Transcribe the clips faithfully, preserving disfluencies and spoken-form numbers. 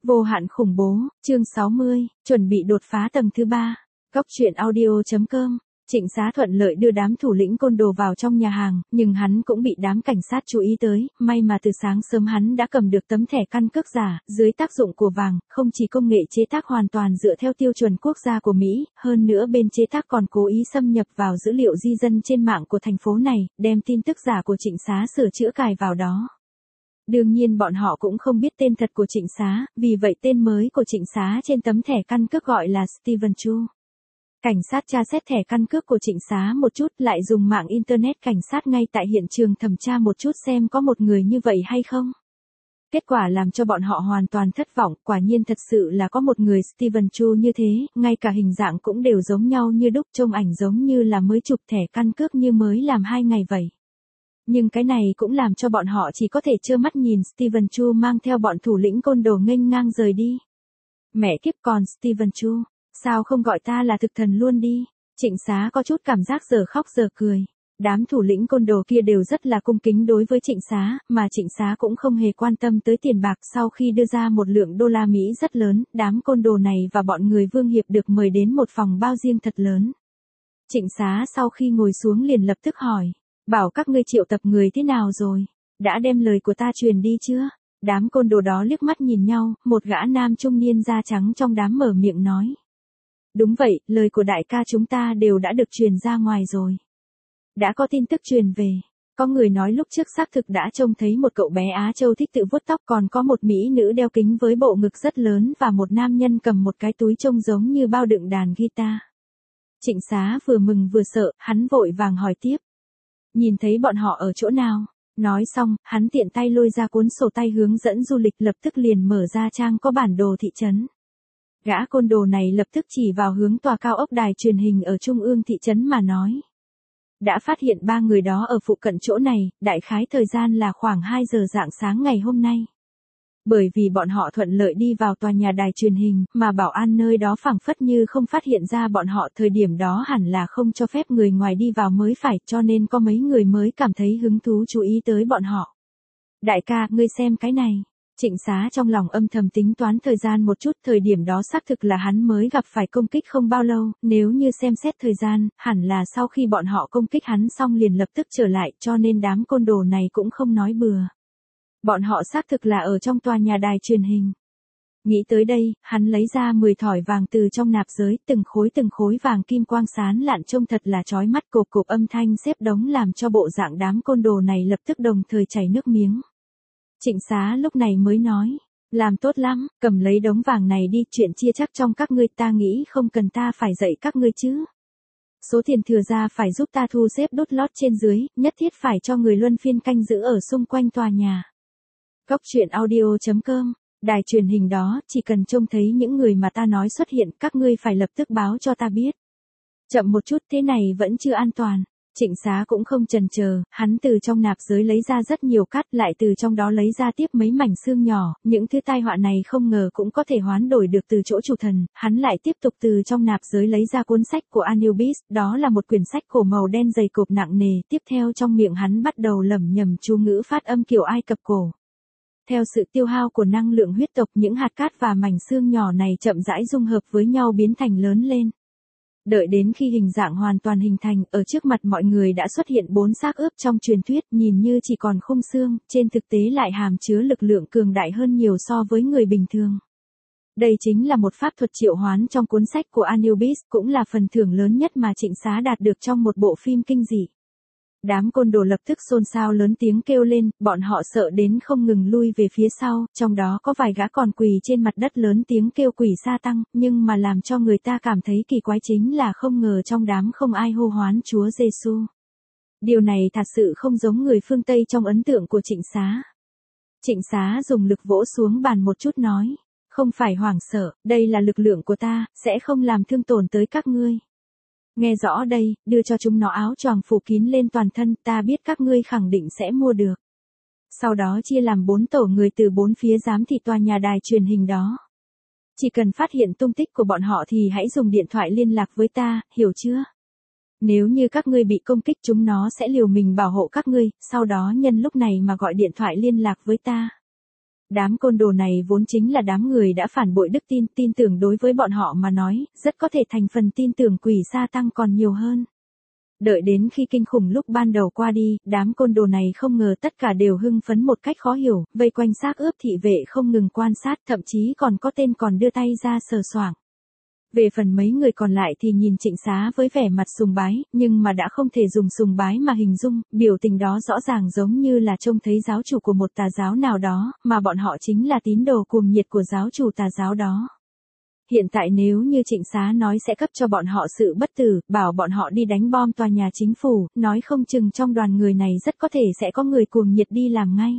Vô hạn khủng bố, chương sáu mươi, chuẩn bị đột phá tầng thứ ba. Góc truyện audio chấm com. Trịnh Xá thuận lợi đưa đám thủ lĩnh côn đồ vào trong nhà hàng, nhưng hắn cũng bị đám cảnh sát chú ý tới, may mà từ sáng sớm hắn đã cầm được tấm thẻ căn cước giả, dưới tác dụng của vàng, không chỉ công nghệ chế tác hoàn toàn dựa theo tiêu chuẩn quốc gia của Mỹ, hơn nữa bên chế tác còn cố ý xâm nhập vào dữ liệu di dân trên mạng của thành phố này, đem tin tức giả của Trịnh Xá sửa chữa cài vào đó. Đương nhiên bọn họ cũng không biết tên thật của Trịnh Xá, vì vậy tên mới của Trịnh Xá trên tấm thẻ căn cước gọi là Steven Chu. Cảnh sát tra xét thẻ căn cước của Trịnh Xá một chút, lại dùng mạng Internet cảnh sát ngay tại hiện trường thẩm tra một chút xem có một người như vậy hay không. Kết quả làm cho bọn họ hoàn toàn thất vọng, quả nhiên thật sự là có một người Steven Chu như thế, ngay cả hình dạng cũng đều giống nhau như đúc, trông ảnh giống như là mới chụp thẻ căn cước như mới làm hai ngày vậy. Nhưng cái này cũng làm cho bọn họ chỉ có thể trơ mắt nhìn Steven Chu mang theo bọn thủ lĩnh côn đồ nghênh ngang rời đi. Mẹ kiếp, còn Steven Chu, sao không gọi ta là thực thần luôn đi? Trịnh Xá có chút cảm giác giờ khóc giờ cười. Đám thủ lĩnh côn đồ kia đều rất là cung kính đối với Trịnh Xá, mà Trịnh Xá cũng không hề quan tâm tới tiền bạc. Sau khi đưa ra một lượng đô la Mỹ rất lớn, đám côn đồ này và bọn người Vương Hiệp được mời đến một phòng bao riêng thật lớn. Trịnh Xá sau khi ngồi xuống liền lập tức hỏi. Bảo các ngươi triệu tập người thế nào rồi? Đã đem lời của ta truyền đi chưa? Đám côn đồ đó liếc mắt nhìn nhau, một gã nam trung niên da trắng trong đám mở miệng nói. Đúng vậy, lời của đại ca chúng ta đều đã được truyền ra ngoài rồi. Đã có tin tức truyền về. Có người nói lúc trước xác thực đã trông thấy một cậu bé Á Châu thích tự vuốt tóc, còn có một mỹ nữ đeo kính với bộ ngực rất lớn và một nam nhân cầm một cái túi trông giống như bao đựng đàn guitar. Trịnh Xá vừa mừng vừa sợ, hắn vội vàng hỏi tiếp. Nhìn thấy bọn họ ở chỗ nào? Nói xong, hắn tiện tay lôi ra cuốn sổ tay hướng dẫn du lịch, lập tức liền mở ra trang có bản đồ thị trấn. Gã côn đồ này lập tức chỉ vào hướng tòa cao ốc đài truyền hình ở trung ương thị trấn mà nói. Đã phát hiện ba người đó ở phụ cận chỗ này, đại khái thời gian là khoảng hai giờ rạng sáng ngày hôm nay. Bởi vì bọn họ thuận lợi đi vào tòa nhà đài truyền hình, mà bảo an nơi đó phảng phất như không phát hiện ra bọn họ, thời điểm đó hẳn là không cho phép người ngoài đi vào mới phải, cho nên có mấy người mới cảm thấy hứng thú chú ý tới bọn họ. Đại ca, ngươi xem cái này. Trịnh Xá trong lòng âm thầm tính toán thời gian một chút, thời điểm đó xác thực là hắn mới gặp phải công kích không bao lâu, nếu như xem xét thời gian, hẳn là sau khi bọn họ công kích hắn xong liền lập tức trở lại, cho nên đám côn đồ này cũng không nói bừa. Bọn họ xác thực là ở trong tòa nhà đài truyền hình. Nghĩ tới đây, hắn lấy ra mười thỏi vàng từ trong nạp giới, từng khối từng khối vàng kim quang sáng lạn trông thật là chói mắt, cộp cộp âm thanh xếp đống làm cho bộ dạng đám côn đồ này lập tức đồng thời chảy nước miếng. Trịnh Xá lúc này mới nói, làm tốt lắm, cầm lấy đống vàng này đi, chuyện chia chắc trong các ngươi, ta nghĩ không cần ta phải dạy các ngươi chứ. Số tiền thừa ra phải giúp ta thu xếp đút lót trên dưới, nhất thiết phải cho người luân phiên canh giữ ở xung quanh tòa nhà. Góc truyện audio chấm com. Đài truyền hình đó, chỉ cần trông thấy những người mà ta nói xuất hiện, các ngươi phải lập tức báo cho ta biết. Chậm một chút, thế này vẫn chưa an toàn. Trịnh Xá cũng không chần chờ, hắn từ trong nạp giới lấy ra rất nhiều cát, lại từ trong đó lấy ra tiếp mấy mảnh xương nhỏ, những thứ tai họa này không ngờ cũng có thể hoán đổi được từ chỗ chủ thần. Hắn lại tiếp tục từ trong nạp giới lấy ra cuốn sách của Anubis, đó là một quyển sách cổ màu đen dày cộp nặng nề, tiếp theo trong miệng hắn bắt đầu lẩm nhẩm chú ngữ phát âm kiểu Ai Cập cổ. Theo sự tiêu hao của năng lượng huyết tộc, những hạt cát và mảnh xương nhỏ này chậm rãi dung hợp với nhau biến thành lớn lên. Đợi đến khi hình dạng hoàn toàn hình thành, ở trước mặt mọi người đã xuất hiện bốn xác ướp trong truyền thuyết, nhìn như chỉ còn khung xương, trên thực tế lại hàm chứa lực lượng cường đại hơn nhiều so với người bình thường. Đây chính là một pháp thuật triệu hoán trong cuốn sách của Anubis, cũng là phần thưởng lớn nhất mà Trịnh Xá đạt được trong một bộ phim kinh dị. Đám côn đồ lập tức xôn xao lớn tiếng kêu lên, bọn họ sợ đến không ngừng lui về phía sau, trong đó có vài gã còn quỳ trên mặt đất lớn tiếng kêu quỷ sa tăng, nhưng mà làm cho người ta cảm thấy kỳ quái chính là không ngờ trong đám không ai hô hoán Chúa Giêsu. Điều này thật sự không giống người phương Tây trong ấn tượng của Trịnh Xá. Trịnh Xá dùng lực vỗ xuống bàn một chút nói, không phải hoảng sợ, đây là lực lượng của ta, sẽ không làm thương tổn tới các ngươi. Nghe rõ đây, đưa cho chúng nó áo choàng phủ kín lên toàn thân, ta biết các ngươi khẳng định sẽ mua được. Sau đó chia làm bốn tổ người từ bốn phía giám thị tòa nhà đài truyền hình đó. Chỉ cần phát hiện tung tích của bọn họ thì hãy dùng điện thoại liên lạc với ta, hiểu chưa? Nếu như các ngươi bị công kích, chúng nó sẽ liều mình bảo hộ các ngươi, sau đó nhân lúc này mà gọi điện thoại liên lạc với ta. Đám côn đồ này vốn chính là đám người đã phản bội đức tin, tin tưởng đối với bọn họ mà nói, rất có thể thành phần tin tưởng quỷ sa tăng còn nhiều hơn. Đợi đến khi kinh khủng lúc ban đầu qua đi, đám côn đồ này không ngờ tất cả đều hưng phấn một cách khó hiểu, vây quanh xác ướp thị vệ không ngừng quan sát, thậm chí còn có tên còn đưa tay ra sờ soạng. Về phần mấy người còn lại thì nhìn Trịnh Xá với vẻ mặt sùng bái, nhưng mà đã không thể dùng sùng bái mà hình dung, biểu tình đó rõ ràng giống như là trông thấy giáo chủ của một tà giáo nào đó, mà bọn họ chính là tín đồ cuồng nhiệt của giáo chủ tà giáo đó. Hiện tại nếu như Trịnh Xá nói sẽ cấp cho bọn họ sự bất tử, bảo bọn họ đi đánh bom tòa nhà chính phủ, nói không chừng trong đoàn người này rất có thể sẽ có người cuồng nhiệt đi làm ngay.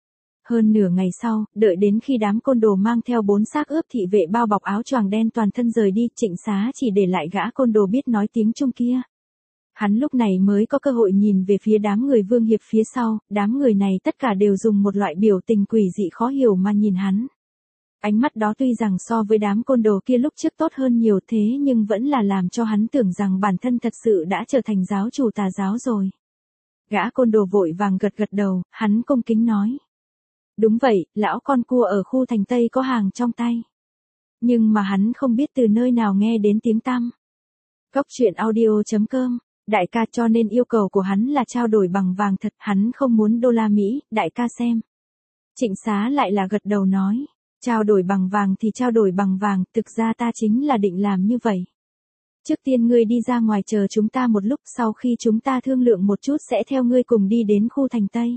Hơn nửa ngày sau, đợi đến khi đám côn đồ mang theo bốn xác ướp thị vệ bao bọc áo choàng đen toàn thân rời đi, Trịnh Xá chỉ để lại gã côn đồ biết nói tiếng Trung kia. Hắn lúc này mới có cơ hội nhìn về phía đám người Vương Hiệp phía sau, đám người này tất cả đều dùng một loại biểu tình quỷ dị khó hiểu mà nhìn hắn. Ánh mắt đó tuy rằng so với đám côn đồ kia lúc trước tốt hơn nhiều thế nhưng vẫn là làm cho hắn tưởng rằng bản thân thật sự đã trở thành giáo chủ tà giáo rồi. Gã côn đồ vội vàng gật gật đầu, hắn cung kính nói. Đúng vậy, lão con cua ở khu thành Tây có hàng trong tay. Nhưng mà hắn không biết từ nơi nào nghe đến tiếng tăm. Cốc truyện audio chấm com, đại ca cho nên yêu cầu của hắn là trao đổi bằng vàng thật, hắn không muốn đô la Mỹ, đại ca xem. Trịnh Xá lại là gật đầu nói. Trao đổi bằng vàng thì trao đổi bằng vàng, thực ra ta chính là định làm như vậy. Trước tiên ngươi đi ra ngoài chờ chúng ta một lúc, sau khi chúng ta thương lượng một chút sẽ theo ngươi cùng đi đến khu thành Tây.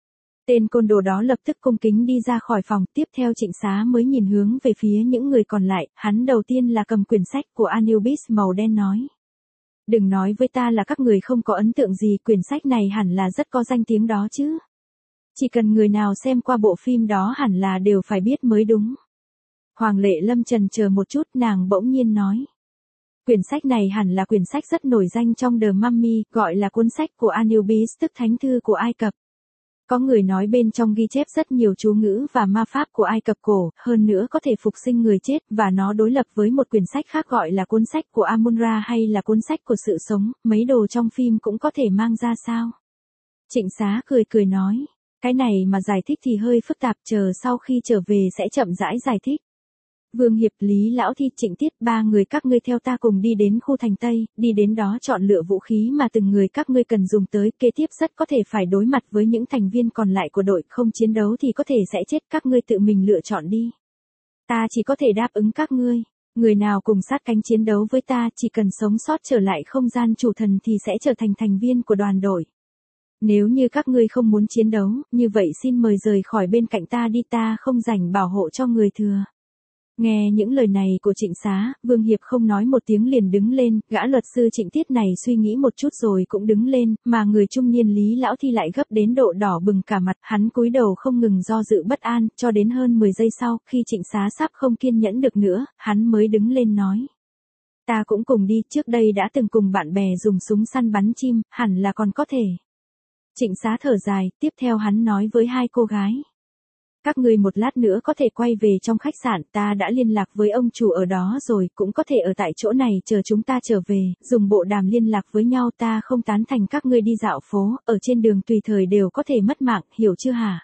Tên côn đồ đó lập tức cung kính đi ra khỏi phòng, tiếp theo Trịnh Xá mới nhìn hướng về phía những người còn lại, hắn đầu tiên là cầm quyển sách của Anubis màu đen nói. Đừng nói với ta là các người không có ấn tượng gì, quyển sách này hẳn là rất có danh tiếng đó chứ. Chỉ cần người nào xem qua bộ phim đó hẳn là đều phải biết mới đúng. Hoàng Lệ Lâm chần chờ một chút, nàng bỗng nhiên nói. Quyển sách này hẳn là quyển sách rất nổi danh trong The Mummy, gọi là cuốn sách của Anubis tức thánh thư của Ai Cập. Có người nói bên trong ghi chép rất nhiều chú ngữ và ma pháp của Ai Cập cổ, hơn nữa có thể phục sinh người chết, và nó đối lập với một quyển sách khác gọi là cuốn sách của Amun-Ra hay là cuốn sách của sự sống, mấy đồ trong phim cũng có thể mang ra sao. Trịnh Xá cười cười nói. Cái này mà giải thích thì hơi phức tạp, chờ sau khi trở về sẽ chậm rãi giải thích. Vương Hiệp, Lý Lão Thi, Trịnh Tiết, ba người các ngươi theo ta cùng đi đến khu thành Tây, đi đến đó chọn lựa vũ khí mà từng người các ngươi cần dùng tới, kế tiếp rất có thể phải đối mặt với những thành viên còn lại của đội, không chiến đấu thì có thể sẽ chết, các ngươi tự mình lựa chọn đi. Ta chỉ có thể đáp ứng các ngươi, người nào cùng sát cánh chiến đấu với ta chỉ cần sống sót trở lại không gian chủ thần thì sẽ trở thành thành viên của đoàn đội. Nếu như các ngươi không muốn chiến đấu, như vậy xin mời rời khỏi bên cạnh ta đi, ta không rảnh bảo hộ cho người thừa. Nghe những lời này của Trịnh Xá, Vương Hiệp không nói một tiếng liền đứng lên, gã luật sư Trịnh Tiết này suy nghĩ một chút rồi cũng đứng lên, mà người trung niên Lý Lão Thi lại gấp đến độ đỏ bừng cả mặt, hắn cúi đầu không ngừng do dự bất an, cho đến hơn mười giây sau, khi Trịnh Xá sắp không kiên nhẫn được nữa, hắn mới đứng lên nói. Ta cũng cùng đi, trước đây đã từng cùng bạn bè dùng súng săn bắn chim, hẳn là còn có thể. Trịnh Xá thở dài, tiếp theo hắn nói với hai cô gái. Các ngươi một lát nữa có thể quay về trong khách sạn, ta đã liên lạc với ông chủ ở đó rồi, cũng có thể ở tại chỗ này chờ chúng ta trở về, dùng bộ đàm liên lạc với nhau, ta không tán thành các ngươi đi dạo phố, ở trên đường tùy thời đều có thể mất mạng, hiểu chưa hả?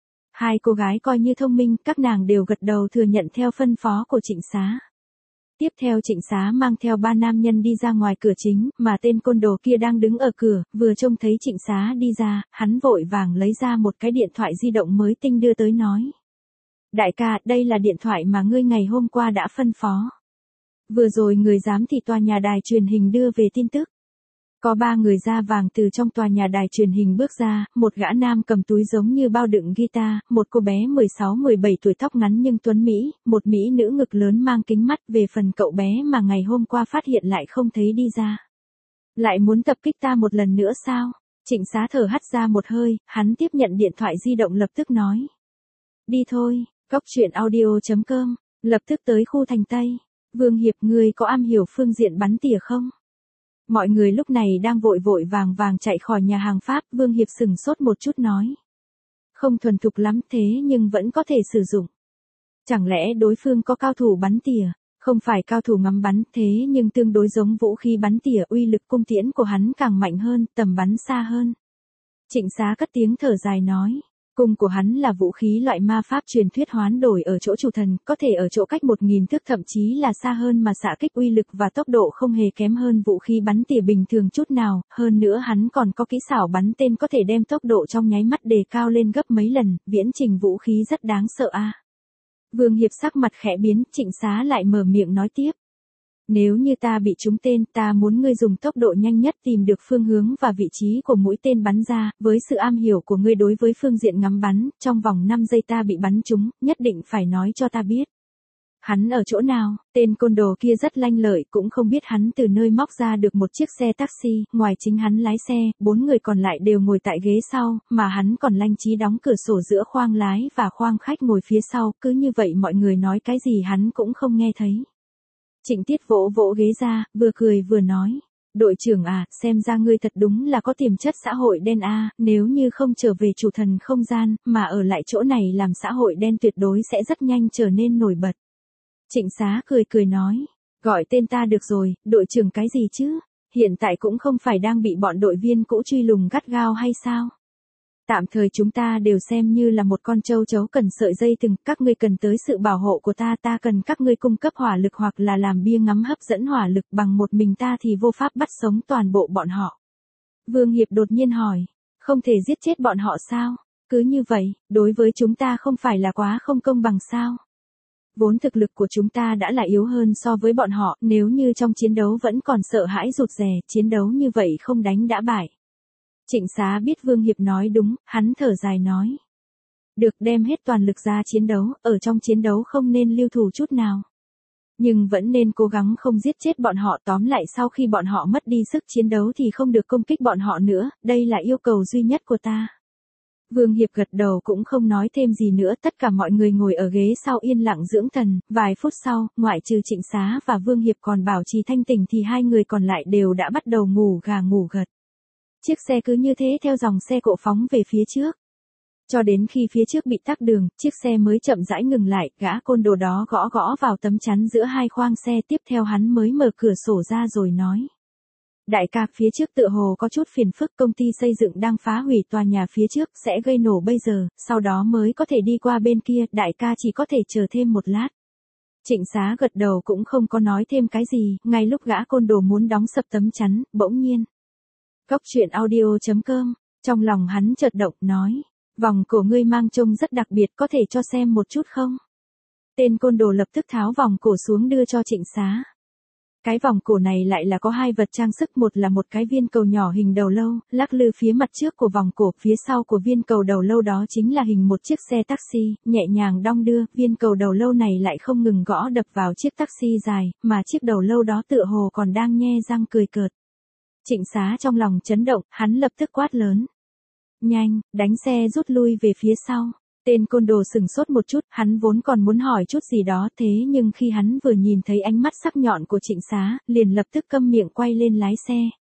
Hai cô gái coi như thông minh, các nàng đều gật đầu thừa nhận theo phân phó của Trịnh Xá. Tiếp theo Trịnh Xá mang theo ba nam nhân đi ra ngoài cửa chính, mà tên côn đồ kia đang đứng ở cửa, vừa trông thấy Trịnh Xá đi ra, hắn vội vàng lấy ra một cái điện thoại di động mới tinh đưa tới nói. Đại ca, đây là điện thoại mà ngươi ngày hôm qua đã phân phó. Vừa rồi người giám thị tòa nhà đài truyền hình đưa về tin tức. Có ba người da vàng từ trong tòa nhà đài truyền hình bước ra, một gã nam cầm túi giống như bao đựng guitar, một cô bé mười sáu mười bảy tuổi tóc ngắn nhưng tuấn Mỹ, một Mỹ nữ ngực lớn mang kính mắt, về phần cậu bé mà ngày hôm qua phát hiện lại không thấy đi ra. Lại muốn tập kích ta một lần nữa sao? Trịnh Xá thở hắt ra một hơi, hắn tiếp nhận điện thoại di động lập tức nói. Đi thôi, cốc truyện audio chấm com, lập tức tới khu thành Tây. Vương Hiệp, ngươi có am hiểu phương diện bắn tỉa không? Mọi người lúc này đang vội vội vàng vàng chạy khỏi nhà hàng Pháp, Vương Hiệp sừng sốt một chút nói. Không thuần thục lắm thế nhưng vẫn có thể sử dụng. Chẳng lẽ đối phương có cao thủ bắn tỉa, không phải cao thủ ngắm bắn thế nhưng tương đối giống vũ khí bắn tỉa, uy lực cung tiễn của hắn càng mạnh hơn, tầm bắn xa hơn. Trịnh Xá cất tiếng thở dài nói. Cung của hắn là vũ khí loại ma pháp truyền thuyết hoán đổi ở chỗ chủ thần, có thể ở chỗ cách một nghìn thước thậm chí là xa hơn mà xạ kích uy lực và tốc độ không hề kém hơn vũ khí bắn tỉa bình thường chút nào, hơn nữa hắn còn có kỹ xảo bắn tên có thể đem tốc độ trong nháy mắt đề cao lên gấp mấy lần, viễn trình vũ khí rất đáng sợ a. Vương Hiệp sắc mặt khẽ biến, Trịnh Xá lại mở miệng nói tiếp. Nếu như ta bị trúng tên, ta muốn ngươi dùng tốc độ nhanh nhất tìm được phương hướng và vị trí của mũi tên bắn ra, với sự am hiểu của ngươi đối với phương diện ngắm bắn, trong vòng năm giây ta bị bắn trúng, nhất định phải nói cho ta biết. Hắn ở chỗ nào? Tên côn đồ kia rất lanh lợi, cũng không biết hắn từ nơi móc ra được một chiếc xe taxi, ngoài chính hắn lái xe, bốn người còn lại đều ngồi tại ghế sau, mà hắn còn lanh trí đóng cửa sổ giữa khoang lái và khoang khách ngồi phía sau, cứ như vậy mọi người nói cái gì hắn cũng không nghe thấy. Trịnh Tiết vỗ vỗ ghế ra, vừa cười vừa nói. Đội trưởng à, xem ra ngươi thật đúng là có tiềm chất xã hội đen a, à, nếu như không trở về chủ thần không gian, mà ở lại chỗ này làm xã hội đen tuyệt đối sẽ rất nhanh trở nên nổi bật. Trịnh Xá cười cười nói, gọi tên ta được rồi, đội trưởng cái gì chứ, hiện tại cũng không phải đang bị bọn đội viên cũ truy lùng gắt gao hay sao? Tạm thời chúng ta đều xem như là một con trâu chấu cần sợi dây thừng, các ngươi cần tới sự bảo hộ của ta, ta cần các ngươi cung cấp hỏa lực hoặc là làm bia ngắm hấp dẫn hỏa lực, bằng một mình ta thì vô pháp bắt sống toàn bộ bọn họ. Vương Hiệp đột nhiên hỏi, không thể giết chết bọn họ sao? Cứ như vậy, đối với chúng ta không phải là quá không công bằng sao? Vốn thực lực của chúng ta đã là yếu hơn so với bọn họ, nếu như trong chiến đấu vẫn còn sợ hãi rụt rè, chiến đấu như vậy không đánh đã bại. Trịnh Xá biết Vương Hiệp nói đúng, hắn thở dài nói. Được, đem hết toàn lực ra chiến đấu, ở trong chiến đấu không nên lưu thủ chút nào. Nhưng vẫn nên cố gắng không giết chết bọn họ, tóm lại sau khi bọn họ mất đi sức chiến đấu thì không được công kích bọn họ nữa, đây là yêu cầu duy nhất của ta. Vương Hiệp gật đầu cũng không nói thêm gì nữa, tất cả mọi người ngồi ở ghế sau yên lặng dưỡng thần, vài phút sau, ngoại trừ Trịnh Xá và Vương Hiệp còn bảo trì thanh tỉnh thì hai người còn lại đều đã bắt đầu ngủ gà ngủ gật. Chiếc xe cứ như thế theo dòng xe cộ phóng về phía trước. Cho đến khi phía trước bị tắc đường, chiếc xe mới chậm rãi ngừng lại, gã côn đồ đó gõ gõ vào tấm chắn giữa hai khoang xe, tiếp theo hắn mới mở cửa sổ ra rồi nói. Đại ca, phía trước tựa hồ có chút phiền phức, công ty xây dựng đang phá hủy tòa nhà phía trước, sẽ gây nổ bây giờ, sau đó mới có thể đi qua bên kia, đại ca chỉ có thể chờ thêm một lát. Trịnh Xá gật đầu cũng không có nói thêm cái gì, ngay lúc gã côn đồ muốn đóng sập tấm chắn, bỗng nhiên. Cốc truyện audio chấm com, trong lòng hắn chợt động, nói, vòng cổ ngươi mang trông rất đặc biệt, có thể cho xem một chút không? Tên côn đồ lập tức tháo vòng cổ xuống đưa cho Trịnh Xá. Cái vòng cổ này lại là có hai vật trang sức, một là một cái viên cầu nhỏ hình đầu lâu, lắc lư phía mặt trước của vòng cổ, phía sau của viên cầu đầu lâu đó chính là hình một chiếc xe taxi, nhẹ nhàng đong đưa, viên cầu đầu lâu này lại không ngừng gõ đập vào chiếc taxi dài, mà chiếc đầu lâu đó tựa hồ còn đang nhe răng cười cợt. Trịnh Xá trong lòng chấn động, hắn lập tức quát lớn. Nhanh, đánh xe rút lui về phía sau. Tên côn đồ sừng sốt một chút, hắn vốn còn muốn hỏi chút gì đó, thế nhưng khi hắn vừa nhìn thấy ánh mắt sắc nhọn của Trịnh Xá, liền lập tức câm miệng quay lên lái xe.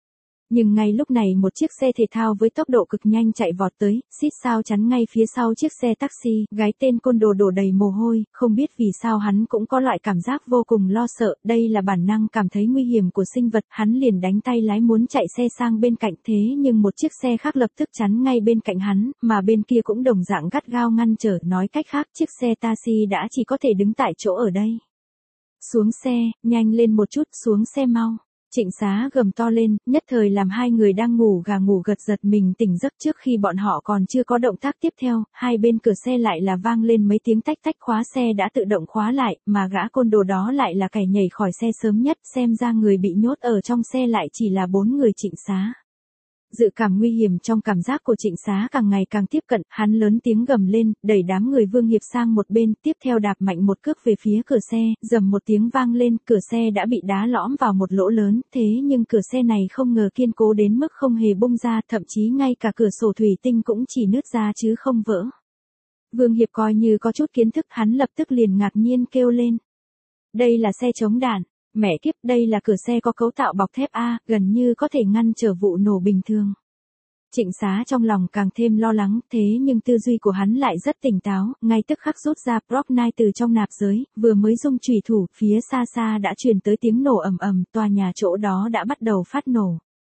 Nhưng ngay lúc này một chiếc xe thể thao với tốc độ cực nhanh chạy vọt tới, xít sao chắn ngay phía sau chiếc xe taxi, gái tên côn đồ đổ đầy mồ hôi, không biết vì sao hắn cũng có loại cảm giác vô cùng lo sợ, đây là bản năng cảm thấy nguy hiểm của sinh vật, hắn liền đánh tay lái muốn chạy xe sang bên cạnh, thế nhưng một chiếc xe khác lập tức chắn ngay bên cạnh hắn, mà bên kia cũng đồng dạng gắt gao ngăn trở, nói cách khác chiếc xe taxi đã chỉ có thể đứng tại chỗ ở đây. Xuống xe, nhanh lên một chút, xuống xe mau. Trịnh Xá gầm to lên, nhất thời làm hai người đang ngủ gà ngủ gật giật mình tỉnh giấc. Trước khi bọn họ còn chưa có động tác tiếp theo, hai bên cửa xe lại là vang lên mấy tiếng tách tách, khóa xe đã tự động khóa lại, mà gã côn đồ đó lại là kẻ nhảy khỏi xe sớm nhất, xem ra người bị nhốt ở trong xe lại chỉ là bốn người Trịnh Xá. Dự cảm nguy hiểm trong cảm giác của Trịnh Xá càng ngày càng tiếp cận, hắn lớn tiếng gầm lên, đẩy đám người Vương Hiệp sang một bên, tiếp theo đạp mạnh một cước về phía cửa xe, rầm một tiếng vang lên, cửa xe đã bị đá lõm vào một lỗ lớn, thế nhưng cửa xe này không ngờ kiên cố đến mức không hề bung ra, thậm chí ngay cả cửa sổ thủy tinh cũng chỉ nứt ra chứ không vỡ. Vương Hiệp coi như có chút kiến thức, hắn lập tức liền ngạc nhiên kêu lên. Đây là xe chống đạn. Mẹ kiếp, đây là cửa xe có cấu tạo bọc thép A, gần như có thể ngăn trở vụ nổ bình thường. Trịnh Xá trong lòng càng thêm lo lắng, thế nhưng tư duy của hắn lại rất tỉnh táo, ngay tức khắc rút ra Proc chín từ trong nạp giới, vừa mới dung chùy thủ, phía xa xa đã truyền tới tiếng nổ ầm ầm, tòa nhà chỗ đó đã bắt đầu phát nổ.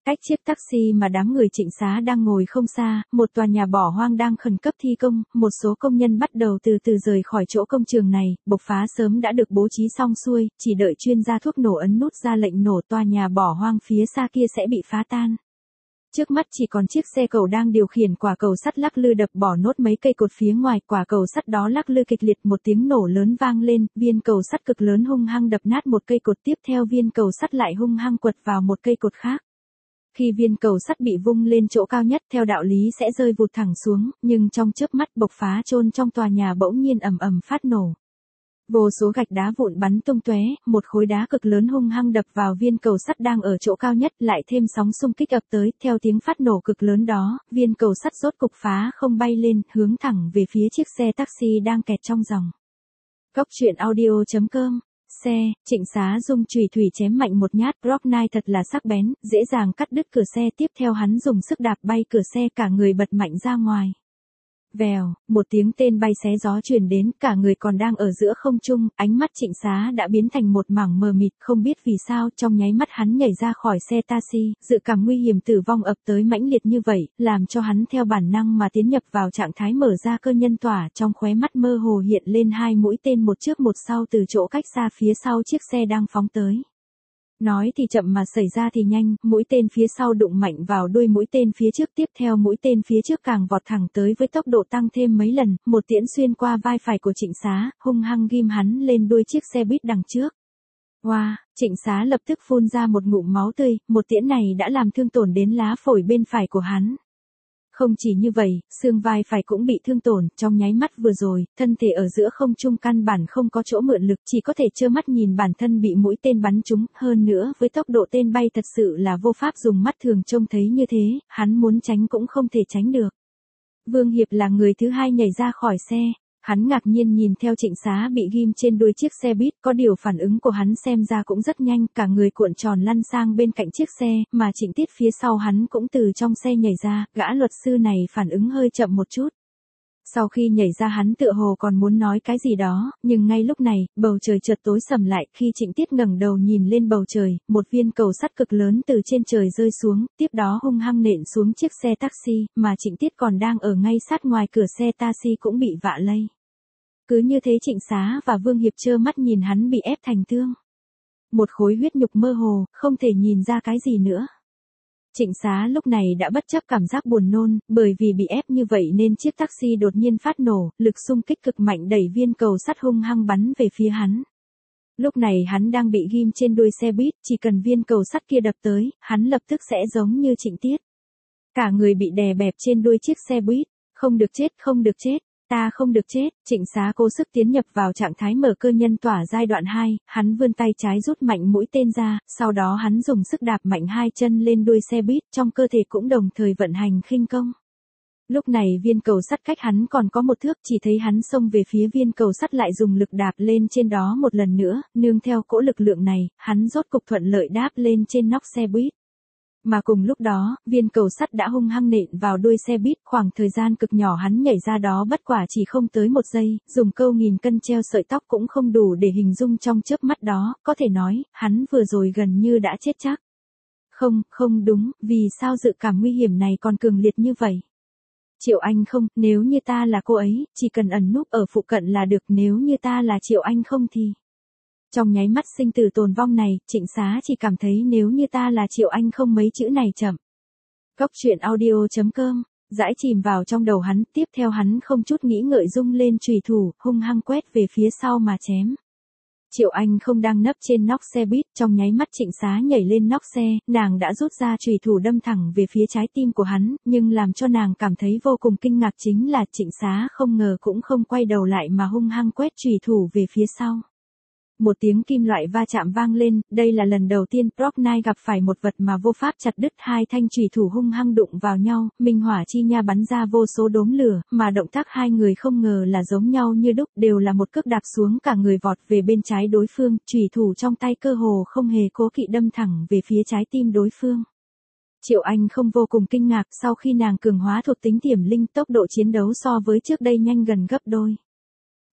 Cách chiếc taxi mà đám người Trịnh Xá đang ngồi không xa, một tòa nhà bỏ hoang đang khẩn cấp thi công, một số công nhân bắt đầu từ từ rời khỏi chỗ công trường này, bộc phá sớm đã được bố trí xong xuôi, chỉ đợi chuyên gia thuốc nổ ấn nút ra lệnh nổ, tòa nhà bỏ hoang phía xa kia sẽ bị phá tan. Trước mắt chỉ còn chiếc xe cầu đang điều khiển, quả cầu sắt lắc lư đập bỏ nốt mấy cây cột phía ngoài, quả cầu sắt đó lắc lư kịch liệt, một tiếng nổ lớn vang lên, viên cầu sắt cực lớn hung hăng đập nát một cây cột, tiếp theo viên cầu sắt lại hung hăng quật vào một cây cột khác. Khi viên cầu sắt bị vung lên chỗ cao nhất theo đạo lý sẽ rơi vụt thẳng xuống, nhưng trong chớp mắt bộc phá chôn trong tòa nhà bỗng nhiên ầm ầm phát nổ. Vô số gạch đá vụn bắn tung tóe, một khối đá cực lớn hung hăng đập vào viên cầu sắt đang ở chỗ cao nhất, lại thêm sóng xung kích ập tới, theo tiếng phát nổ cực lớn đó, viên cầu sắt rốt cục phá không bay lên, hướng thẳng về phía chiếc xe taxi đang kẹt trong dòng. Góc truyện audio chấm com. Xe, Trịnh Xá dùng chùy thủy chém mạnh một nhát, rock knife thật là sắc bén, dễ dàng cắt đứt cửa xe, tiếp theo hắn dùng sức đạp bay cửa xe, cả người bật mạnh ra ngoài. Vèo, một tiếng tên bay xé gió truyền đến, cả người còn đang ở giữa không trung, ánh mắt Trịnh Xá đã biến thành một mảng mờ mịt, không biết vì sao, trong nháy mắt hắn nhảy ra khỏi xe taxi, dự cảm nguy hiểm tử vong ập tới mãnh liệt như vậy, làm cho hắn theo bản năng mà tiến nhập vào trạng thái mở ra cơ nhân tỏa, trong khóe mắt mơ hồ hiện lên hai mũi tên một trước một sau từ chỗ cách xa phía sau chiếc xe đang phóng tới. Nói thì chậm mà xảy ra thì nhanh, mũi tên phía sau đụng mạnh vào đuôi mũi tên phía trước, tiếp theo mũi tên phía trước càng vọt thẳng tới với tốc độ tăng thêm mấy lần, một tiễn xuyên qua vai phải của Trịnh Xá, hung hăng ghim hắn lên đuôi chiếc xe buýt đằng trước. Wow, Trịnh Xá lập tức phun ra một ngụm máu tươi, một tiễn này đã làm thương tổn đến lá phổi bên phải của hắn. Không chỉ như vậy, xương vai phải cũng bị thương tổn, trong nháy mắt vừa rồi, thân thể ở giữa không trung căn bản không có chỗ mượn lực, chỉ có thể trơ mắt nhìn bản thân bị mũi tên bắn trúng, hơn nữa với tốc độ tên bay thật sự là vô pháp dùng mắt thường trông thấy như thế, hắn muốn tránh cũng không thể tránh được. Vương Hiệp là người thứ hai nhảy ra khỏi xe. Hắn ngạc nhiên nhìn theo Trịnh Xá bị ghim trên đuôi chiếc xe buýt, có điều phản ứng của hắn xem ra cũng rất nhanh, cả người cuộn tròn lăn sang bên cạnh chiếc xe, mà Trịnh Tiết phía sau hắn cũng từ trong xe nhảy ra, gã luật sư này phản ứng hơi chậm một chút. Sau khi nhảy ra hắn tựa hồ còn muốn nói cái gì đó, nhưng ngay lúc này, bầu trời chợt tối sầm lại, khi Trịnh Tiết ngẩng đầu nhìn lên bầu trời, một viên cầu sắt cực lớn từ trên trời rơi xuống, tiếp đó hung hăng nện xuống chiếc xe taxi, mà Trịnh Tiết còn đang ở ngay sát ngoài cửa xe taxi cũng bị vạ lây. Cứ như thế Trịnh Xá và Vương Hiệp trơ mắt nhìn hắn bị ép thành thương. Một khối huyết nhục mơ hồ, không thể nhìn ra cái gì nữa. Trịnh Xá lúc này đã bất chấp cảm giác buồn nôn, bởi vì bị ép như vậy nên chiếc taxi đột nhiên phát nổ, lực xung kích cực mạnh đẩy viên cầu sắt hung hăng bắn về phía hắn. Lúc này hắn đang bị ghim trên đuôi xe buýt, chỉ cần viên cầu sắt kia đập tới, hắn lập tức sẽ giống như Trịnh Tiết. Cả người bị đè bẹp trên đuôi chiếc xe buýt, không được chết, không được chết. Ta không được chết, Trịnh Xá cố sức tiến nhập vào trạng thái mở cơ nhân tỏa giai đoạn hai, hắn vươn tay trái rút mạnh mũi tên ra, sau đó hắn dùng sức đạp mạnh hai chân lên đuôi xe buýt, trong cơ thể cũng đồng thời vận hành khinh công. Lúc này viên cầu sắt cách hắn còn có một thước, chỉ thấy hắn xông về phía viên cầu sắt lại dùng lực đạp lên trên đó một lần nữa, nương theo cỗ lực lượng này, hắn rốt cục thuận lợi đáp lên trên nóc xe buýt. Mà cùng lúc đó, viên cầu sắt đã hung hăng nện vào đuôi xe buýt, khoảng thời gian cực nhỏ hắn nhảy ra đó bất quả chỉ không tới một giây, dùng câu nghìn cân treo sợi tóc cũng không đủ để hình dung trong chớp mắt đó, có thể nói, hắn vừa rồi gần như đã chết chắc. Không, không đúng, vì sao dự cảm nguy hiểm này còn cường liệt như vậy? Triệu Anh không, nếu như ta là cô ấy, chỉ cần ẩn núp ở phụ cận là được, nếu như ta là Triệu Anh không thì... Trong nháy mắt sinh tử tồn vong này, Trịnh Xá chỉ cảm thấy nếu như ta là Triệu Anh không mấy chữ này chậm. Góc truyện audio chấm com, dãi chìm vào trong đầu hắn, tiếp theo hắn không chút nghĩ ngợi rung lên chùy thủ, hung hăng quét về phía sau mà chém. Triệu Anh không đang nấp trên nóc xe buýt, trong nháy mắt Trịnh Xá nhảy lên nóc xe, nàng đã rút ra chùy thủ đâm thẳng về phía trái tim của hắn, nhưng làm cho nàng cảm thấy vô cùng kinh ngạc chính là Trịnh Xá không ngờ cũng không quay đầu lại mà hung hăng quét chùy thủ về phía sau. Một tiếng kim loại va chạm vang lên, đây là lần đầu tiên Rock Knight gặp phải một vật mà vô pháp chặt đứt, hai thanh chùy thủ hung hăng đụng vào nhau, minh hỏa chi nha bắn ra vô số đốm lửa, mà động tác hai người không ngờ là giống nhau như đúc, đều là một cước đạp xuống, cả người vọt về bên trái đối phương, chùy thủ trong tay cơ hồ không hề cố kỵ đâm thẳng về phía trái tim đối phương. Triệu Anh không vô cùng kinh ngạc, sau khi nàng cường hóa thuộc tính tiềm linh, tốc độ chiến đấu so với trước đây nhanh gần gấp đôi.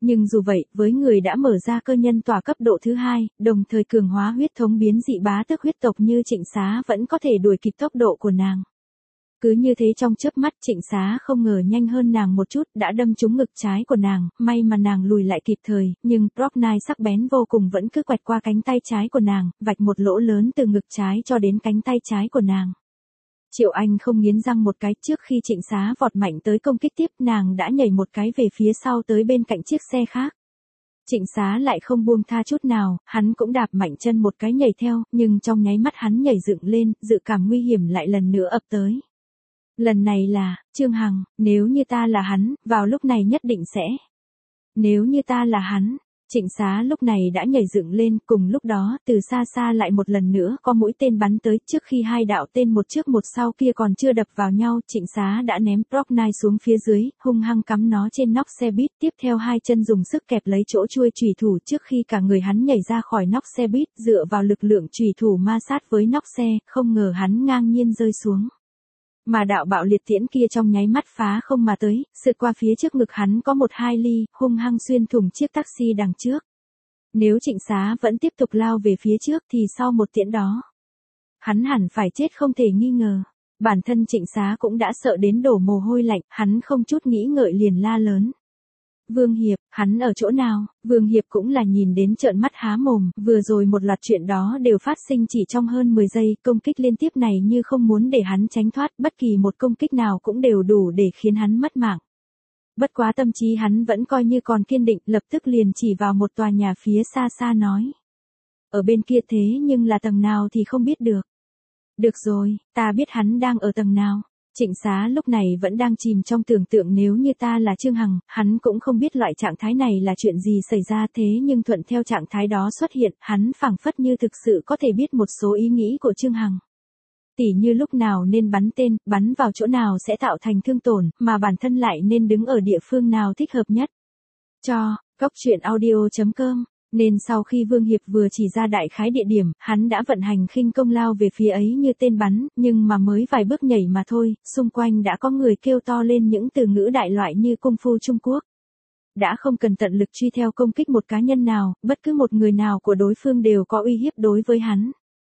Nhưng dù vậy, với người đã mở ra cơ nhân tỏa cấp độ thứ hai, đồng thời cường hóa huyết thống biến dị bá tước huyết tộc như Trịnh Xá vẫn có thể đuổi kịp tốc độ của nàng. Cứ như thế trong chớp mắt Trịnh Xá không ngờ nhanh hơn nàng một chút đã đâm trúng ngực trái của nàng, may mà nàng lùi lại kịp thời, nhưng Brocknai sắc bén vô cùng vẫn cứ quẹt qua cánh tay trái của nàng, vạch một lỗ lớn từ ngực trái cho đến cánh tay trái của nàng. Triệu Anh không nghiến răng một cái trước khi Trịnh Xá vọt mạnh tới công kích tiếp nàng đã nhảy một cái về phía sau tới bên cạnh chiếc xe khác. Trịnh Xá lại không buông tha chút nào, hắn cũng đạp mạnh chân một cái nhảy theo, nhưng trong nháy mắt hắn nhảy dựng lên, dự cảm nguy hiểm lại lần nữa ập tới. Lần này là, Trương Hằng, nếu như ta là hắn, vào lúc này nhất định sẽ. Nếu như ta là hắn, Trịnh Xá lúc này đã nhảy dựng lên, cùng lúc đó, từ xa xa lại một lần nữa có mũi tên bắn tới, trước khi hai đạo tên một trước một sau kia còn chưa đập vào nhau, Trịnh Xá đã ném Brocknai xuống phía dưới, hung hăng cắm nó trên nóc xe buýt, tiếp theo hai chân dùng sức kẹp lấy chỗ chuôi chùy thủ trước khi cả người hắn nhảy ra khỏi nóc xe buýt, dựa vào lực lượng chùy thủ ma sát với nóc xe, không ngờ hắn ngang nhiên rơi xuống. Mà đạo bạo liệt tiễn kia trong nháy mắt phá không mà tới, sượt qua phía trước ngực hắn có một hai ly, hung hăng xuyên thủng chiếc taxi đằng trước. Nếu Trịnh Xá vẫn tiếp tục lao về phía trước thì sau một tiễn đó, hắn hẳn phải chết không thể nghi ngờ. Bản thân Trịnh Xá cũng đã sợ đến đổ mồ hôi lạnh, hắn không chút nghĩ ngợi liền la lớn. Vương Hiệp, hắn ở chỗ nào? Vương Hiệp cũng là nhìn đến trợn mắt há mồm, vừa rồi một loạt chuyện đó đều phát sinh chỉ trong hơn mười giây, công kích liên tiếp này như không muốn để hắn tránh thoát, bất kỳ một công kích nào cũng đều đủ để khiến hắn mất mạng. Bất quá tâm trí hắn vẫn coi như còn kiên định, lập tức liền chỉ vào một tòa nhà phía xa xa nói. Ở bên kia thế nhưng là tầng nào thì không biết được. Được rồi, ta biết hắn đang ở tầng nào. Trịnh Xá lúc này vẫn đang chìm trong tưởng tượng nếu như ta là Trương Hằng, hắn cũng không biết loại trạng thái này là chuyện gì xảy ra thế nhưng thuận theo trạng thái đó xuất hiện, hắn phảng phất như thực sự có thể biết một số ý nghĩ của Trương Hằng. Tỉ như lúc nào nên bắn tên, bắn vào chỗ nào sẽ tạo thành thương tổn, mà bản thân lại nên đứng ở địa phương nào thích hợp nhất. Cho, Cốc Truyện Audio chấm com. Nên sau khi Vương Hiệp vừa chỉ ra đại khái địa điểm, hắn đã vận hành khinh công lao về phía ấy như tên bắn, nhưng mà mới vài bước nhảy mà thôi, xung quanh đã có người kêu to lên những từ ngữ đại loại như cung phu Trung Quốc. Đã không cần tận lực truy theo công kích một cá nhân nào, bất cứ một người nào của đối phương đều có uy hiếp đối với hắn.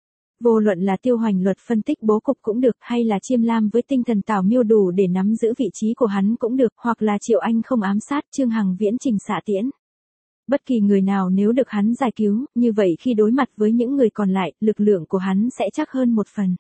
Vô luận là Tiêu Hoành luật phân tích bố cục cũng được, hay là Chiêm Lam với tinh thần Tảo Miêu đủ để nắm giữ vị trí của hắn cũng được, hoặc là Triệu Anh không ám sát Trương Hằng viễn trình xạ tiễn. Bất kỳ người nào nếu được hắn giải cứu, như vậy khi đối mặt với những người còn lại, lực lượng của hắn sẽ chắc hơn một phần.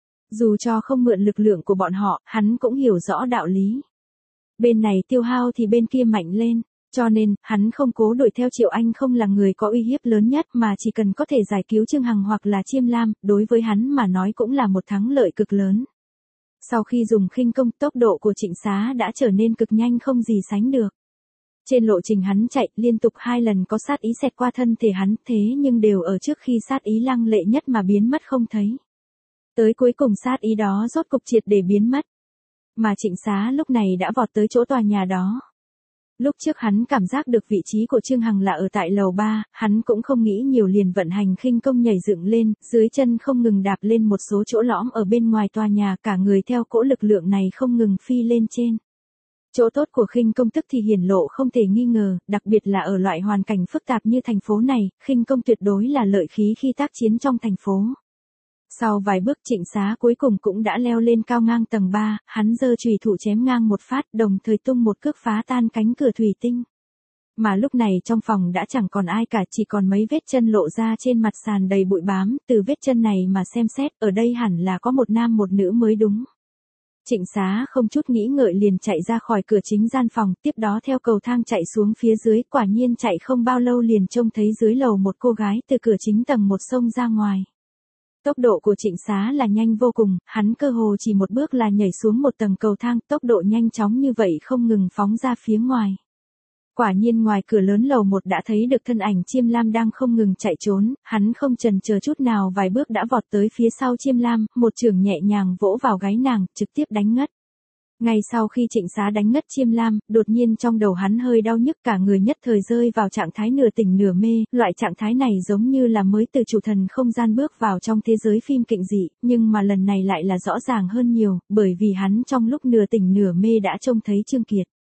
Dù cho không mượn lực lượng của bọn họ, hắn cũng hiểu rõ đạo lý. Bên này tiêu hao thì bên kia mạnh lên, cho nên, hắn không cố đuổi theo Triệu Anh không là người có uy hiếp lớn nhất mà chỉ cần có thể giải cứu Trương Hằng hoặc là Chiêm Lam, đối với hắn mà nói cũng là một thắng lợi cực lớn. Sau khi dùng khinh công, tốc độ của Trịnh Xá đã trở nên cực nhanh không gì sánh được. Trên lộ trình hắn chạy, liên tục hai lần có sát ý xẹt qua thân thể hắn, thế nhưng đều ở trước khi sát ý lăng lệ nhất mà biến mất không thấy. Tới cuối cùng sát ý đó rốt cục triệt để biến mất. Mà Trịnh Xá lúc này đã vọt tới chỗ tòa nhà đó. Lúc trước hắn cảm giác được vị trí của Trương Hằng là ở tại lầu ba, hắn cũng không nghĩ nhiều liền vận hành khinh công nhảy dựng lên, dưới chân không ngừng đạp lên một số chỗ lõm ở bên ngoài tòa nhà, cả người theo cỗ lực lượng này không ngừng phi lên trên. Chỗ tốt của khinh công tức thì hiển lộ không thể nghi ngờ, đặc biệt là ở loại hoàn cảnh phức tạp như thành phố này, khinh công tuyệt đối là lợi khí khi tác chiến trong thành phố. Sau vài bước Trịnh Xá cuối cùng cũng đã leo lên cao ngang tầng ba, hắn giơ chùy thủ chém ngang một phát, đồng thời tung một cước phá tan cánh cửa thủy tinh. Mà lúc này trong phòng đã chẳng còn ai cả, chỉ còn mấy vết chân lộ ra trên mặt sàn đầy bụi bám, từ vết chân này mà xem xét, ở đây hẳn là có một nam một nữ mới đúng. Trịnh Xá không chút nghĩ ngợi liền chạy ra khỏi cửa chính gian phòng, tiếp đó theo cầu thang chạy xuống phía dưới, quả nhiên chạy không bao lâu liền trông thấy dưới lầu một cô gái từ cửa chính tầng một xông ra ngoài. Tốc độ của Trịnh Xá là nhanh vô cùng, hắn cơ hồ chỉ một bước là nhảy xuống một tầng cầu thang, tốc độ nhanh chóng như vậy không ngừng phóng ra phía ngoài. Quả nhiên ngoài cửa lớn lầu một đã thấy được thân ảnh Chiêm Lam đang không ngừng chạy trốn, hắn không chần chờ chút nào vài bước đã vọt tới phía sau Chiêm Lam, một chưởng nhẹ nhàng vỗ vào gáy nàng, trực tiếp đánh ngất. Ngay sau khi Trịnh Xá đánh ngất Chiêm Lam, đột nhiên trong đầu hắn hơi đau nhức, cả người nhất thời rơi vào trạng thái nửa tỉnh nửa mê, loại trạng thái này giống như là mới từ chủ thần không gian bước vào trong thế giới phim kịch dị, nhưng mà lần này lại là rõ ràng hơn nhiều, bởi vì hắn trong lúc nửa tỉnh nửa mê đã trông thấy Trương Kiệt.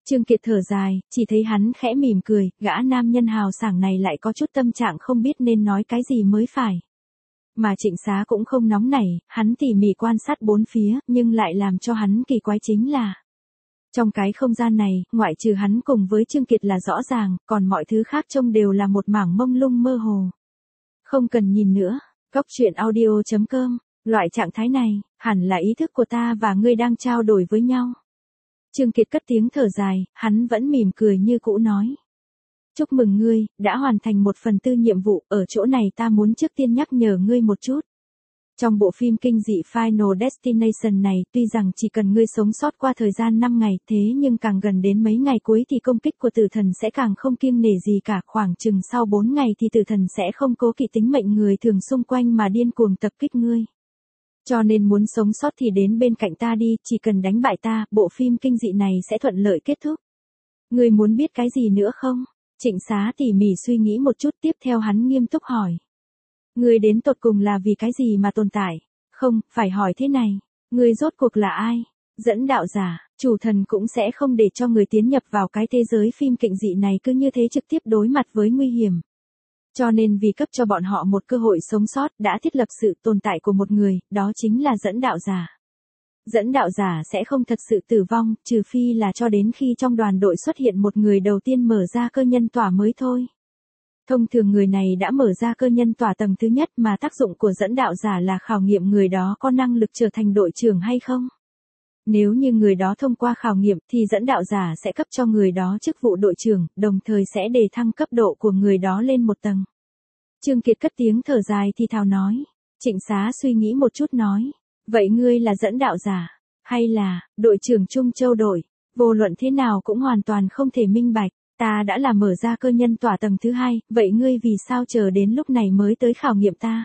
Trương Kiệt thở dài, chỉ thấy hắn khẽ mỉm cười, gã nam nhân hào sảng này lại có chút tâm trạng không biết nên nói cái gì mới phải. Mà Trịnh Xá cũng không nóng nảy, hắn tỉ mỉ quan sát bốn phía, nhưng lại làm cho hắn kỳ quái chính là trong cái không gian này, ngoại trừ hắn cùng với Trương Kiệt là rõ ràng, còn mọi thứ khác trông đều là một mảng mông lung mơ hồ. Không cần nhìn nữa, Cốc truyện audio chấm com, loại trạng thái này, hẳn là ý thức của ta và ngươi đang trao đổi với nhau. Trương Kiệt cất tiếng thở dài, hắn vẫn mỉm cười như cũ nói. Chúc mừng ngươi, đã hoàn thành một phần tư nhiệm vụ, ở chỗ này ta muốn trước tiên nhắc nhở ngươi một chút. Trong bộ phim kinh dị Final Destination này, tuy rằng chỉ cần ngươi sống sót qua thời gian năm ngày, thế nhưng càng gần đến mấy ngày cuối thì công kích của tử thần sẽ càng không kiêng nể gì cả, khoảng chừng sau bốn ngày thì tử thần sẽ không cố kỵ tính mệnh người thường xung quanh mà điên cuồng tập kích ngươi. Cho nên muốn sống sót thì đến bên cạnh ta đi, chỉ cần đánh bại ta, bộ phim kinh dị này sẽ thuận lợi kết thúc. Ngươi muốn biết cái gì nữa không? Trịnh Xá tỉ mỉ suy nghĩ một chút, tiếp theo hắn nghiêm túc hỏi. Ngươi đến tột cùng là vì cái gì mà tồn tại? Không, phải hỏi thế này. Ngươi rốt cuộc là ai? Dẫn đạo giả, chủ thần cũng sẽ không để cho người tiến nhập vào cái thế giới phim kinh dị này cứ như thế trực tiếp đối mặt với nguy hiểm. Cho nên vì cấp cho bọn họ một cơ hội sống sót, đã thiết lập sự tồn tại của một người, đó chính là dẫn đạo giả. Dẫn đạo giả sẽ không thật sự tử vong, trừ phi là cho đến khi trong đoàn đội xuất hiện một người đầu tiên mở ra cơ nhân tỏa mới thôi. Thông thường người này đã mở ra cơ nhân tỏa tầng thứ nhất mà tác dụng của dẫn đạo giả là khảo nghiệm người đó có năng lực trở thành đội trưởng hay không. Nếu như người đó thông qua khảo nghiệm thì dẫn đạo giả sẽ cấp cho người đó chức vụ đội trưởng, đồng thời sẽ đề thăng cấp độ của người đó lên một tầng. Trương Kiệt cất tiếng thở dài thì thào nói. Trịnh Xá suy nghĩ một chút nói. Vậy ngươi là dẫn đạo giả, hay là đội trưởng Trung Châu đội? Vô luận thế nào cũng hoàn toàn không thể minh bạch. Ta đã là mở ra cơ nhân tỏa tầng thứ hai, vậy ngươi vì sao chờ đến lúc này mới tới khảo nghiệm ta?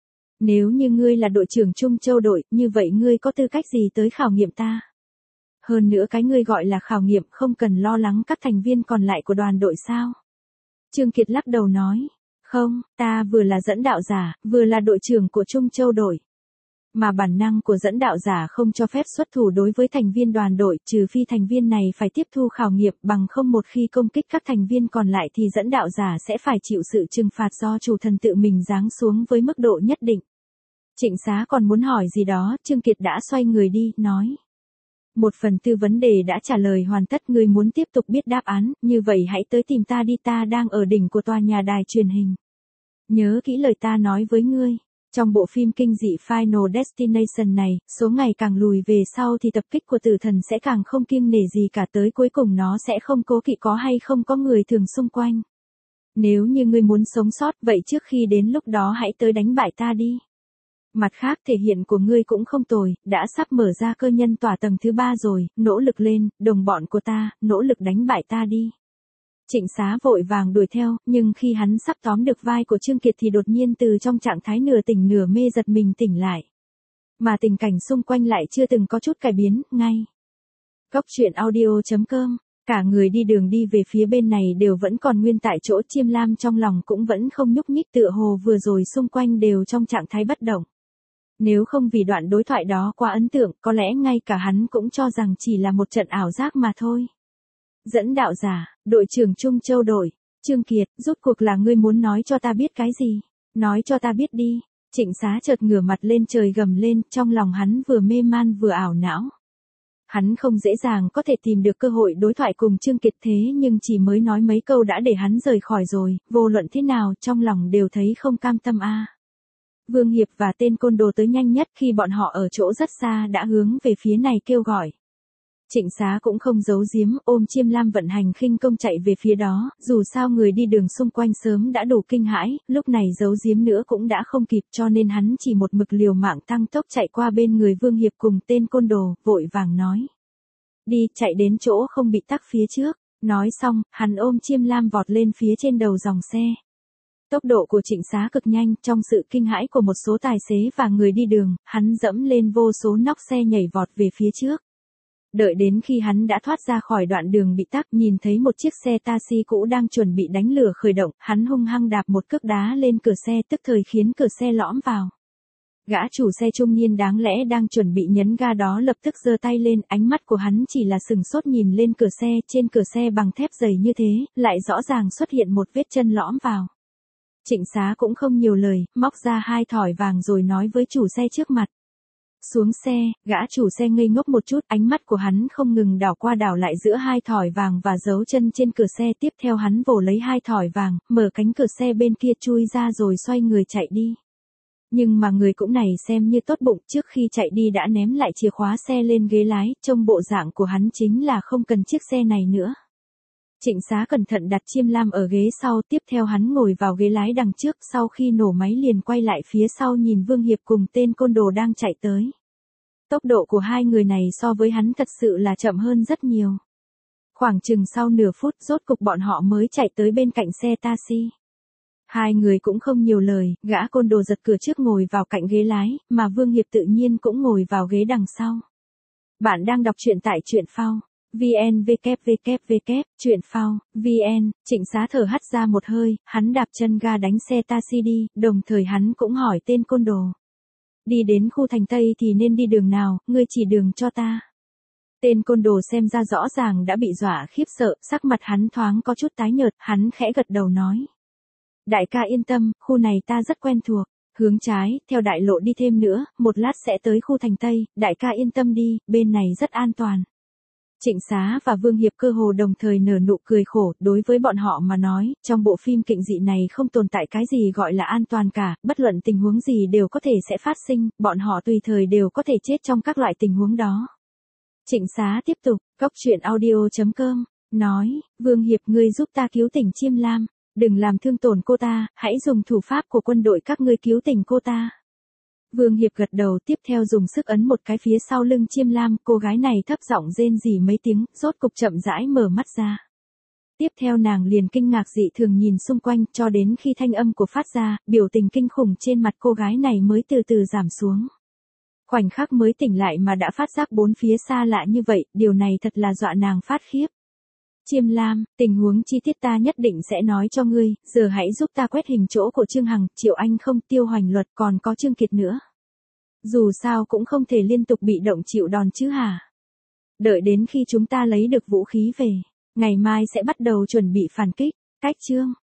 Nếu như ngươi là đội trưởng Trung Châu đội, như vậy ngươi có tư cách gì tới khảo nghiệm ta? Hơn nữa cái ngươi gọi là khảo nghiệm không cần lo lắng các thành viên còn lại của đoàn đội sao? Trương Kiệt lắc đầu nói, không, ta vừa là dẫn đạo giả, vừa là đội trưởng của Trung Châu đội. Mà bản năng của dẫn đạo giả không cho phép xuất thủ đối với thành viên đoàn đội, trừ phi thành viên này phải tiếp thu khảo nghiệm, bằng không một khi công kích các thành viên còn lại thì dẫn đạo giả sẽ phải chịu sự trừng phạt do chủ thần tự mình giáng xuống với mức độ nhất định. Trịnh Xá còn muốn hỏi gì đó, Trương Kiệt đã xoay người đi, nói. Một phần tư vấn đề đã trả lời hoàn tất, ngươi muốn tiếp tục biết đáp án, như vậy hãy tới tìm ta đi, ta đang ở đỉnh của tòa nhà đài truyền hình. Nhớ kỹ lời ta nói với ngươi. Trong bộ phim kinh dị Final Destination này, số ngày càng lùi về sau thì tập kích của tử thần sẽ càng không kiêng nể gì cả, tới cuối cùng nó sẽ không cố kỵ có hay không có người thường xung quanh. Nếu như ngươi muốn sống sót, vậy trước khi đến lúc đó hãy tới đánh bại ta đi. Mặt khác thể hiện của ngươi cũng không tồi, đã sắp mở ra cơ nhân tỏa tầng thứ ba rồi, nỗ lực lên, đồng bọn của ta, nỗ lực đánh bại ta đi. Trịnh Xá vội vàng đuổi theo, nhưng khi hắn sắp tóm được vai của Trương Kiệt thì đột nhiên từ trong trạng thái nửa tỉnh nửa mê giật mình tỉnh lại. Mà tình cảnh xung quanh lại chưa từng có chút cải biến, ngay. Cốc truyện audio chấm com, cả người đi đường đi về phía bên này đều vẫn còn nguyên tại chỗ, Chiêm Lam trong lòng cũng vẫn không nhúc nhích, tựa hồ vừa rồi xung quanh đều trong trạng thái bất động. Nếu không vì đoạn đối thoại đó quá ấn tượng, có lẽ ngay cả hắn cũng cho rằng chỉ là một trận ảo giác mà thôi. Dẫn đạo giả, đội trưởng Trung Châu đội, Trương Kiệt, rốt cuộc là ngươi muốn nói cho ta biết cái gì? Nói cho ta biết đi. Trịnh Xá chợt ngửa mặt lên trời gầm lên, trong lòng hắn vừa mê man vừa ảo não. Hắn không dễ dàng có thể tìm được cơ hội đối thoại cùng Trương Kiệt, thế nhưng chỉ mới nói mấy câu đã để hắn rời khỏi rồi, vô luận thế nào trong lòng đều thấy không cam tâm a. À. Vương Hiệp và tên côn đồ tới nhanh nhất, khi bọn họ ở chỗ rất xa đã hướng về phía này kêu gọi. Trịnh Xá cũng không giấu giếm, ôm Chiêm Lam vận hành khinh công chạy về phía đó, dù sao người đi đường xung quanh sớm đã đủ kinh hãi, lúc này giấu giếm nữa cũng đã không kịp, cho nên hắn chỉ một mực liều mạng tăng tốc chạy qua bên người Vương Hiệp cùng tên côn đồ, vội vàng nói. Đi, chạy đến chỗ không bị tắc phía trước. Nói xong, hắn ôm Chiêm Lam vọt lên phía trên đầu dòng xe. Tốc độ của Trịnh Xá cực nhanh, trong sự kinh hãi của một số tài xế và người đi đường, hắn dẫm lên vô số nóc xe nhảy vọt về phía trước. Đợi đến khi hắn đã thoát ra khỏi đoạn đường bị tắc, nhìn thấy một chiếc xe taxi cũ đang chuẩn bị đánh lửa khởi động, hắn hung hăng đạp một cước đá lên cửa xe, tức thời khiến cửa xe lõm vào. Gã chủ xe trung niên đáng lẽ đang chuẩn bị nhấn ga đó lập tức giơ tay lên, ánh mắt của hắn chỉ là sừng sốt nhìn lên cửa xe, trên cửa xe bằng thép dày như thế, lại rõ ràng xuất hiện một vết chân lõm vào. Trịnh Xá cũng không nhiều lời, móc ra hai thỏi vàng rồi nói với chủ xe trước mặt. Xuống xe, gã chủ xe ngây ngốc một chút, ánh mắt của hắn không ngừng đảo qua đảo lại giữa hai thỏi vàng và dấu chân trên cửa xe, tiếp theo hắn vồ lấy hai thỏi vàng, mở cánh cửa xe bên kia chui ra rồi xoay người chạy đi. Nhưng mà người cũng này xem như tốt bụng, trước khi chạy đi đã ném lại chìa khóa xe lên ghế lái, trông bộ dạng của hắn chính là không cần chiếc xe này nữa. Trịnh Xá cẩn thận đặt Chiêm Lam ở ghế sau, tiếp theo hắn ngồi vào ghế lái đằng trước, sau khi nổ máy liền quay lại phía sau nhìn Vương Hiệp cùng tên côn đồ đang chạy tới. Tốc độ của hai người này so với hắn thật sự là chậm hơn rất nhiều. Khoảng chừng sau nửa phút rốt cục bọn họ mới chạy tới bên cạnh xe taxi. Hai người cũng không nhiều lời, gã côn đồ giật cửa trước ngồi vào cạnh ghế lái, mà Vương Hiệp tự nhiên cũng ngồi vào ghế đằng sau. Bạn đang đọc truyện tại truyện phao. vn vê vê vê vê truyện phao vn. Trịnh Xá thở hắt ra một hơi, hắn đạp chân ga đánh xe taxi đi, đồng thời hắn cũng hỏi tên côn đồ. Đi đến khu thành Tây thì nên đi đường nào, ngươi chỉ đường cho ta. Tên côn đồ xem ra rõ ràng đã bị dọa khiếp sợ, sắc mặt hắn thoáng có chút tái nhợt, hắn khẽ gật đầu nói. Đại ca yên tâm, khu này ta rất quen thuộc. Hướng trái, theo đại lộ đi thêm nữa, một lát sẽ tới khu thành Tây, đại ca yên tâm đi, bên này rất an toàn. Trịnh Xá và Vương Hiệp cơ hồ đồng thời nở nụ cười khổ, đối với bọn họ mà nói, trong bộ phim kịch dị này không tồn tại cái gì gọi là an toàn cả, bất luận tình huống gì đều có thể sẽ phát sinh, bọn họ tùy thời đều có thể chết trong các loại tình huống đó. Trịnh Xá tiếp tục, cốc truyện audio chấm com, nói, Vương Hiệp ngươi giúp ta cứu tỉnh Chiêm Lam, đừng làm thương tổn cô ta, hãy dùng thủ pháp của quân đội các ngươi cứu tỉnh cô ta. Vương Hiệp gật đầu, tiếp theo dùng sức ấn một cái phía sau lưng Chiêm Lam, cô gái này thấp giọng rên rỉ mấy tiếng, rốt cục chậm rãi mở mắt ra. Tiếp theo nàng liền kinh ngạc dị thường nhìn xung quanh, cho đến khi thanh âm của phát ra, biểu tình kinh khủng trên mặt cô gái này mới từ từ giảm xuống. Khoảnh khắc mới tỉnh lại mà đã phát giác bốn phía xa lạ như vậy, điều này thật là dọa nàng phát khiếp. Chiêm Lam, tình huống chi tiết ta nhất định sẽ nói cho ngươi, giờ hãy giúp ta quét hình chỗ của Trương Hằng, Triệu Anh không, Tiêu Hoành Luật, còn có Trương Kiệt nữa. Dù sao cũng không thể liên tục bị động chịu đòn chứ hả? Đợi đến khi chúng ta lấy được vũ khí về, ngày mai sẽ bắt đầu chuẩn bị phản kích. Cách chương